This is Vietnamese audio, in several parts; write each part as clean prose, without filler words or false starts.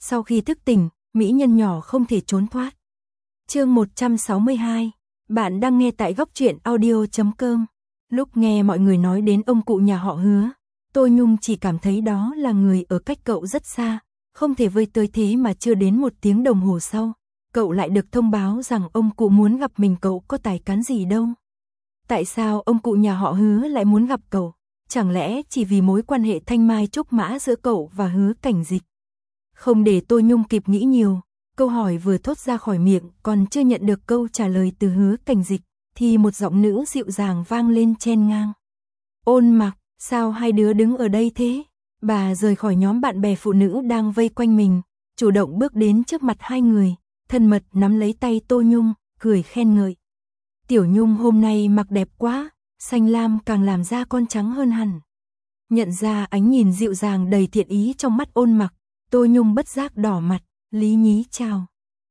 Sau khi thức tỉnh, mỹ nhân nhỏ không thể trốn thoát. Chương 162. Bạn đang nghe tại góc truyện audio.com. Lúc nghe mọi người nói đến ông cụ nhà họ Hứa, Tô Nhung chỉ cảm thấy đó là người ở cách cậu rất xa, không thể vơi tới, thế mà chưa đến 1 tiếng đồng hồ sau, cậu lại được thông báo rằng ông cụ muốn gặp mình. Cậu có tài cán gì đâu? Tại sao ông cụ nhà họ Hứa lại muốn gặp cậu? Chẳng lẽ chỉ vì mối quan hệ thanh mai trúc mã giữa cậu và Hứa Cảnh Dịch? Không để Tô Nhung kịp nghĩ nhiều, câu hỏi vừa thốt ra khỏi miệng còn chưa nhận được câu trả lời từ Hứa Cảnh Dịch, thì một giọng nữ dịu dàng vang lên chen ngang. Ôn Mặc, sao hai đứa đứng ở đây thế? Bà rời khỏi nhóm bạn bè phụ nữ đang vây quanh mình, chủ động bước đến trước mặt hai người, thân mật nắm lấy tay Tô Nhung, cười khen ngợi. Tiểu Nhung hôm nay mặc đẹp quá, xanh lam càng làm da con trắng hơn hẳn. Nhận ra ánh nhìn dịu dàng đầy thiện ý trong mắt Ôn Mặc, Tô Nhung bất giác đỏ mặt, lý nhí chào.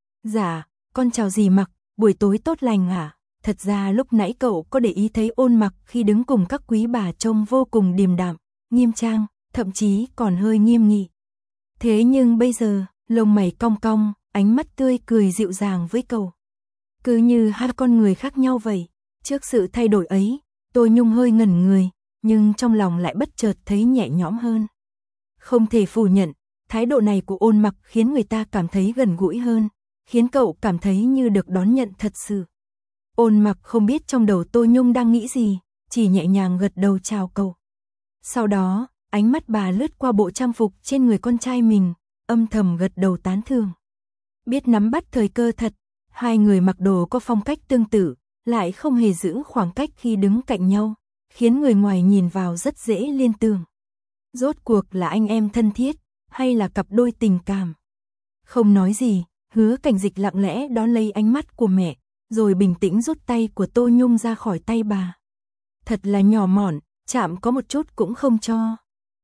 Dạ, con chào dì Mặc, buổi tối tốt lành à? Thật ra lúc nãy cậu có để ý thấy Ôn Mặc khi đứng cùng các quý bà trông vô cùng điềm đạm, nghiêm trang, thậm chí còn hơi nghiêm nghị. Thế nhưng bây giờ, lông mày cong cong, ánh mắt tươi cười dịu dàng với cậu. Cứ như hai con người khác nhau vậy. Trước sự thay đổi ấy, Tô Nhung hơi ngẩn người, nhưng trong lòng lại bất chợt thấy nhẹ nhõm hơn. Không thể phủ nhận, thái độ này của Ôn Mặc khiến người ta cảm thấy gần gũi hơn, khiến cậu cảm thấy như được đón nhận thật sự. Ôn Mặc không biết trong đầu Tô Nhung đang nghĩ gì, chỉ nhẹ nhàng gật đầu chào cậu. Sau đó, ánh mắt bà lướt qua bộ trang phục trên người con trai mình, âm thầm gật đầu tán thưởng. Biết nắm bắt thời cơ thật, hai người mặc đồ có phong cách tương tự, lại không hề giữ khoảng cách khi đứng cạnh nhau, khiến người ngoài nhìn vào rất dễ liên tưởng. Rốt cuộc là anh em thân thiết, hay là cặp đôi tình cảm? Không nói gì, Hứa Cảnh Dịch lặng lẽ đón lấy ánh mắt của mẹ, rồi bình tĩnh rút tay của Tô Nhung ra khỏi tay bà. Thật là nhỏ mọn, chạm có một chút cũng không cho.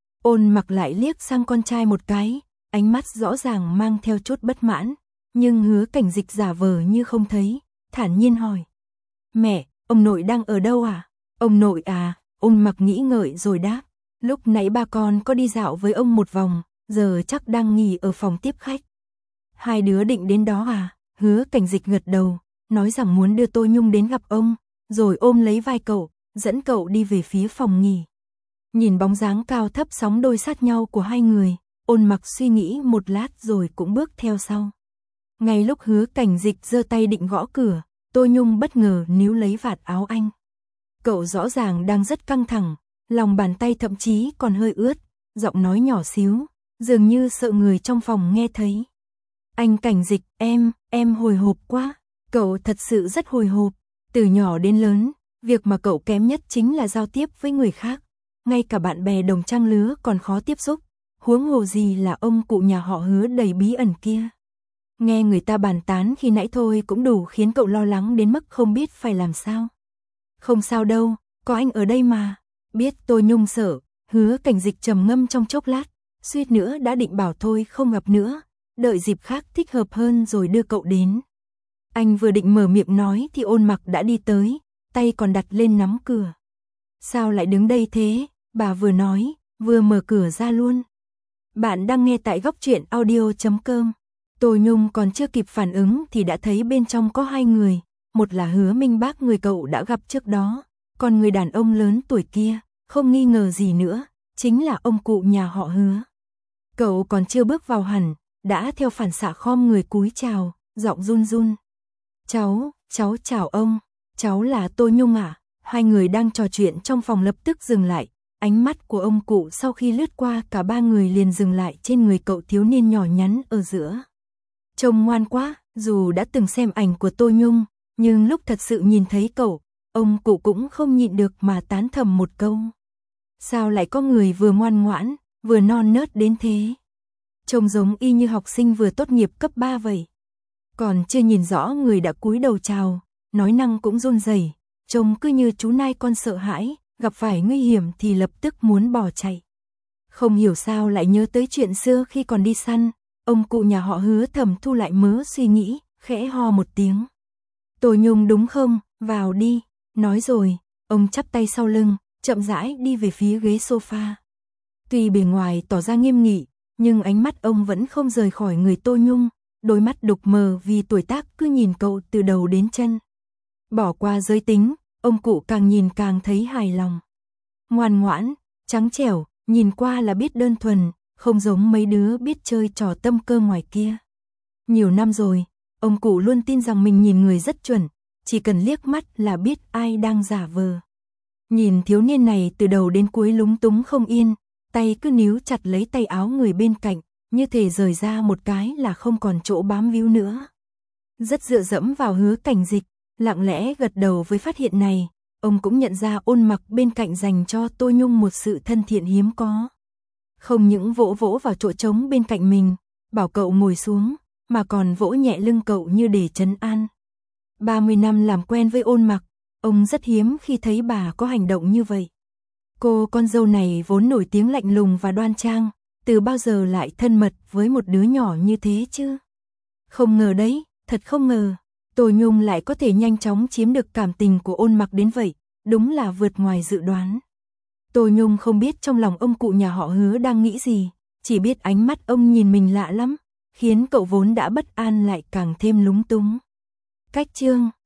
Ôn Mặc lại liếc sang con trai một cái, ánh mắt rõ ràng mang theo chút bất mãn, nhưng Hứa Cảnh Dịch giả vờ như không thấy, thản nhiên hỏi. Mẹ, ông nội đang ở đâu à? Ông nội à? Ôn Mặc nghĩ ngợi rồi đáp. Lúc nãy ba con có đi dạo với ông một vòng, giờ chắc đang nghỉ ở phòng tiếp khách. Hai đứa định đến đó à? Hứa Cảnh Dịch gật đầu, nói rằng muốn đưa Tô Nhung đến gặp ông, rồi ôm lấy vai cậu, dẫn cậu đi về phía phòng nghỉ. Nhìn bóng dáng cao thấp sóng đôi sát nhau của hai người, Ôn Mặc suy nghĩ một lát rồi cũng bước theo sau. Ngay lúc Hứa Cảnh Dịch giơ tay định gõ cửa, Tô Nhung bất ngờ níu lấy vạt áo anh. Cậu rõ ràng đang rất căng thẳng, lòng bàn tay thậm chí còn hơi ướt, giọng nói nhỏ xíu, dường như sợ người trong phòng nghe thấy. Anh Cảnh Dịch, em hồi hộp quá. Cậu thật sự rất hồi hộp. Từ nhỏ đến lớn, việc mà cậu kém nhất chính là giao tiếp với người khác. Ngay cả bạn bè đồng trang lứa còn khó tiếp xúc, huống hồ gì là ông cụ nhà họ Hứa đầy bí ẩn kia. Nghe người ta bàn tán khi nãy thôi cũng đủ khiến cậu lo lắng đến mức không biết phải làm sao. Không sao đâu, có anh ở đây mà. Biết Tô Nhung sợ, Hứa Cảnh Dịch trầm ngâm trong chốc lát, suýt nữa đã định bảo thôi không gặp nữa, đợi dịp khác thích hợp hơn rồi đưa cậu đến. Anh vừa định mở miệng nói thì Ôn Mặc đã đi tới, tay còn đặt lên nắm cửa. Sao lại đứng đây thế? Bà vừa nói, vừa mở cửa ra luôn. Bạn đang nghe tại góc truyện audio.com. Tô Nhung còn chưa kịp phản ứng thì đã thấy bên trong có hai người, một là Hứa Minh Bác người cậu đã gặp trước đó, còn người đàn ông lớn tuổi kia, không nghi ngờ gì nữa, chính là ông cụ nhà họ Hứa. Cậu còn chưa bước vào hẳn, đã theo phản xạ khom người cúi chào, giọng run run. Cháu chào ông, cháu là Tô Nhung à? Hai người đang trò chuyện trong phòng lập tức dừng lại, ánh mắt của ông cụ sau khi lướt qua cả ba người liền dừng lại trên người cậu thiếu niên nhỏ nhắn ở giữa. Trông ngoan quá, dù đã từng xem ảnh của Tô Nhung, nhưng lúc thật sự nhìn thấy cậu, ông cụ cũng không nhịn được mà tán thầm một câu. Sao lại có người vừa ngoan ngoãn, vừa non nớt đến thế? Trông giống y như học sinh vừa tốt nghiệp cấp 3 vậy. Còn chưa nhìn rõ người đã cúi đầu chào, nói năng cũng run rẩy, trông cứ như chú nai con sợ hãi, gặp phải nguy hiểm thì lập tức muốn bỏ chạy. Không hiểu sao lại nhớ tới chuyện xưa khi còn đi săn, ông cụ nhà họ Hứa thầm thu lại mớ suy nghĩ, khẽ ho một tiếng. Tô Nhung đúng không, vào đi, nói rồi, ông chắp tay sau lưng, chậm rãi đi về phía ghế sofa. Tuy bề ngoài tỏ ra nghiêm nghị, nhưng ánh mắt ông vẫn không rời khỏi người Tô Nhung, đôi mắt đục mờ vì tuổi tác cứ nhìn cậu từ đầu đến chân. Bỏ qua giới tính, ông cụ càng nhìn càng thấy hài lòng. Ngoan ngoãn, trắng trẻo, nhìn qua là biết đơn thuần, không giống mấy đứa biết chơi trò tâm cơ ngoài kia. Nhiều năm rồi, ông cụ luôn tin rằng mình nhìn người rất chuẩn, chỉ cần liếc mắt là biết ai đang giả vờ. Nhìn thiếu niên này từ đầu đến cuối lúng túng không yên, tay cứ níu chặt lấy tay áo người bên cạnh, như thể rời ra một cái là không còn chỗ bám víu nữa. Rất dựa dẫm vào Hứa Cảnh Dịch, lặng lẽ gật đầu với phát hiện này, ông cũng nhận ra Ôn Mặc bên cạnh dành cho Tô Nhung một sự thân thiện hiếm có. Không những vỗ vỗ vào chỗ trống bên cạnh mình, bảo cậu ngồi xuống, mà còn vỗ nhẹ lưng cậu như để trấn an. 30 năm làm quen với Ôn Mặc, ông rất hiếm khi thấy bà có hành động như vậy. Cô con dâu này vốn nổi tiếng lạnh lùng và đoan trang, từ bao giờ lại thân mật với một đứa nhỏ như thế chứ? Không ngờ đấy, thật không ngờ, Tô Nhung lại có thể nhanh chóng chiếm được cảm tình của Ôn Mặc đến vậy, đúng là vượt ngoài dự đoán. Tô Nhung không biết trong lòng ông cụ nhà họ Hứa đang nghĩ gì, chỉ biết ánh mắt ông nhìn mình lạ lắm, khiến cậu vốn đã bất an lại càng thêm lúng túng. Cách chương